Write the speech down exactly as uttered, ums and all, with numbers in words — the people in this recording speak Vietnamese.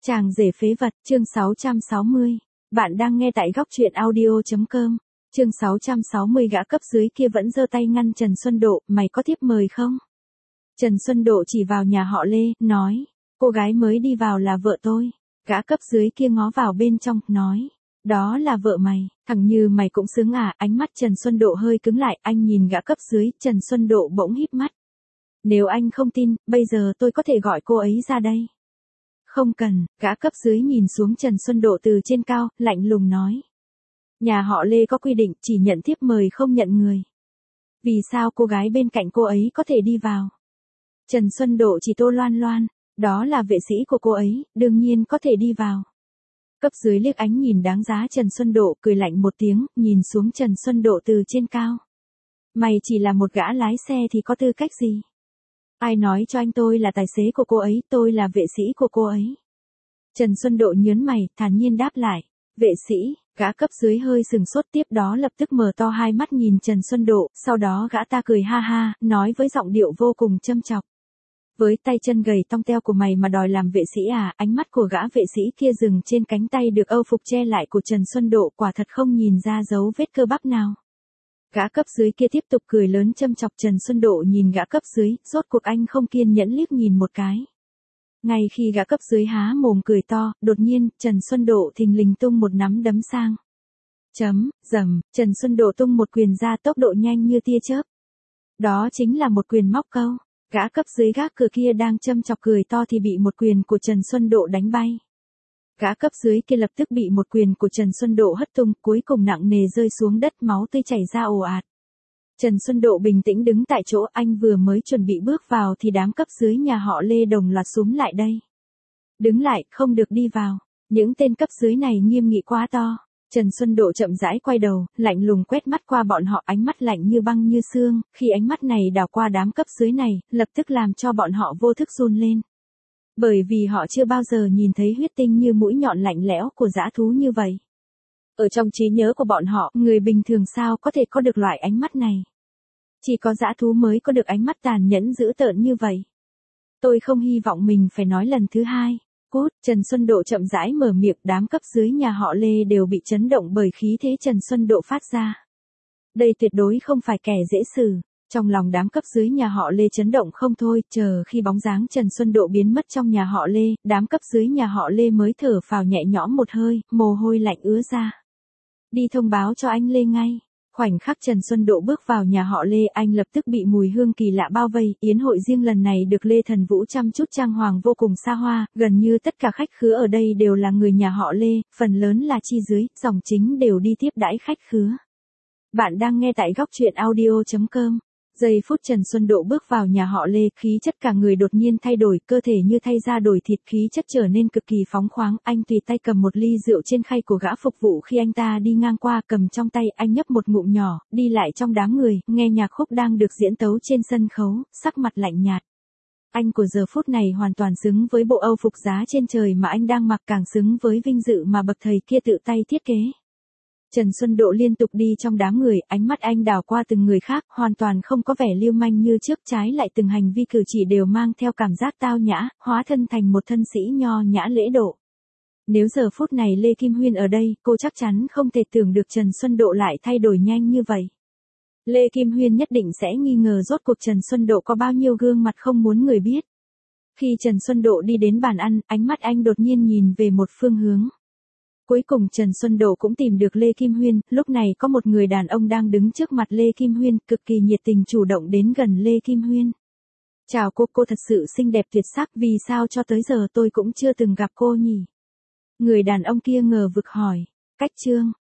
Chàng rể phế vật, chương sáu trăm sáu mươi. Bạn đang nghe tại góc truyện audio.com. Chương sáu trăm sáu mươi gã cấp dưới kia vẫn giơ tay ngăn Trần Xuân Độ, mày có thiếp mời không? Trần Xuân Độ chỉ vào nhà họ Lê, nói, cô gái mới đi vào là vợ tôi. Gã cấp dưới kia ngó vào bên trong, nói, đó là vợ mày, thằng như mày cũng xứng à. Ánh mắt Trần Xuân Độ hơi cứng lại, anh nhìn gã cấp dưới, Trần Xuân Độ bỗng híp mắt. Nếu anh không tin, bây giờ tôi có thể gọi cô ấy ra đây. Không cần, gã cấp dưới nhìn xuống Trần Xuân Độ từ trên cao, lạnh lùng nói. Nhà họ Lê có quy định chỉ nhận thiếp mời không nhận người. Vì sao cô gái bên cạnh cô ấy có thể đi vào? Trần Xuân Độ chỉ Tô Loan Loan, đó là vệ sĩ của cô ấy, đương nhiên có thể đi vào. Cấp dưới liếc ánh nhìn đáng giá Trần Xuân Độ, cười lạnh một tiếng, nhìn xuống Trần Xuân Độ từ trên cao. Mày chỉ là một gã lái xe thì có tư cách gì? Ai nói cho anh tôi là tài xế của cô ấy, tôi là vệ sĩ của cô ấy. Trần Xuân Độ nhớn mày, thản nhiên đáp lại. Vệ sĩ, gã cấp dưới hơi sừng sốt, tiếp đó lập tức mở to hai mắt nhìn Trần Xuân Độ, sau đó gã ta cười ha ha, nói với giọng điệu vô cùng châm chọc. Với tay chân gầy tong teo của mày mà đòi làm vệ sĩ à? Ánh mắt của gã vệ sĩ kia dừng trên cánh tay được âu phục che lại của Trần Xuân Độ, quả thật không nhìn ra dấu vết cơ bắp nào. Gã cấp dưới kia tiếp tục cười lớn châm chọc. Trần Xuân Độ nhìn gã cấp dưới, rốt cuộc anh không kiên nhẫn liếc nhìn một cái. Ngay khi gã cấp dưới há mồm cười to, đột nhiên, Trần Xuân Độ thình lình tung một nắm đấm sang. Chấm, dầm, Trần Xuân Độ tung một quyền ra tốc độ nhanh như tia chớp. Đó chính là một quyền móc câu. Gã cấp dưới gác cửa kia đang châm chọc cười to thì bị một quyền của Trần Xuân Độ đánh bay. Gã cấp dưới kia lập tức bị một quyền của Trần Xuân Độ hất tung, cuối cùng nặng nề rơi xuống đất, máu tươi chảy ra ồ ạt. Trần Xuân Độ bình tĩnh đứng tại chỗ, anh vừa mới chuẩn bị bước vào thì đám cấp dưới nhà họ Lê đồng loạt xúm lại đây. Đứng lại, không được đi vào. Những tên cấp dưới này nghiêm nghị quá to. Trần Xuân Độ chậm rãi quay đầu, lạnh lùng quét mắt qua bọn họ, ánh mắt lạnh như băng như xương, khi ánh mắt này đảo qua đám cấp dưới này, lập tức làm cho bọn họ vô thức run lên. Bởi vì họ chưa bao giờ nhìn thấy huyết tinh như mũi nhọn lạnh lẽo của dã thú như vậy. Ở trong trí nhớ của bọn họ, người bình thường sao có thể có được loại ánh mắt này. Chỉ có dã thú mới có được ánh mắt tàn nhẫn dữ tợn như vậy. Tôi không hy vọng mình phải nói lần thứ hai. Cút, Trần Xuân Độ chậm rãi mở miệng, đám cấp dưới nhà họ Lê đều bị chấn động bởi khí thế Trần Xuân Độ phát ra. Đây tuyệt đối không phải kẻ dễ xử. Trong lòng đám cấp dưới nhà họ Lê chấn động không thôi, chờ khi bóng dáng Trần Xuân Độ biến mất trong nhà họ Lê, đám cấp dưới nhà họ Lê mới thở phào nhẹ nhõm một hơi, mồ hôi lạnh ứa ra. Đi thông báo cho anh Lê ngay. Khoảnh khắc Trần Xuân Độ bước vào nhà họ Lê, anh lập tức bị mùi hương kỳ lạ bao vây. Yến hội riêng lần này được Lê Thần Vũ chăm chút trang hoàng vô cùng xa hoa, gần như tất cả khách khứa ở đây đều là người nhà họ Lê, phần lớn là chi dưới, dòng chính đều đi tiếp đãi khách khứa. Bạn đang nghe tại góc truyện audio.com. Giây phút Trần Xuân Độ bước vào nhà họ Lê, khí chất cả người đột nhiên thay đổi, cơ thể như thay da đổi thịt, khí chất trở nên cực kỳ phóng khoáng. Anh tùy tay cầm một ly rượu trên khay của gã phục vụ khi anh ta đi ngang qua, cầm trong tay, anh nhấp một ngụm nhỏ, đi lại trong đám người, nghe nhạc khúc đang được diễn tấu trên sân khấu, sắc mặt lạnh nhạt. Anh của giờ phút này hoàn toàn xứng với bộ âu phục giá trên trời mà anh đang mặc, càng xứng với vinh dự mà bậc thầy kia tự tay thiết kế. Trần Xuân Độ liên tục đi trong đám người, ánh mắt anh đảo qua từng người khác, hoàn toàn không có vẻ lưu manh như trước, trái lại từng hành vi cử chỉ đều mang theo cảm giác tao nhã, hóa thân thành một thân sĩ nho nhã lễ độ. Nếu giờ phút này Lê Kim Huyên ở đây, cô chắc chắn không thể tưởng được Trần Xuân Độ lại thay đổi nhanh như vậy. Lê Kim Huyên nhất định sẽ nghi ngờ rốt cuộc Trần Xuân Độ có bao nhiêu gương mặt không muốn người biết. Khi Trần Xuân Độ đi đến bàn ăn, ánh mắt anh đột nhiên nhìn về một phương hướng. Cuối cùng Trần Xuân Độ cũng tìm được Lê Kim Huyên, lúc này có một người đàn ông đang đứng trước mặt Lê Kim Huyên, cực kỳ nhiệt tình chủ động đến gần Lê Kim Huyên. Chào cô, cô thật sự xinh đẹp tuyệt sắc, vì sao cho tới giờ tôi cũng chưa từng gặp cô nhỉ? Người đàn ông kia ngờ vực hỏi. Cách trương,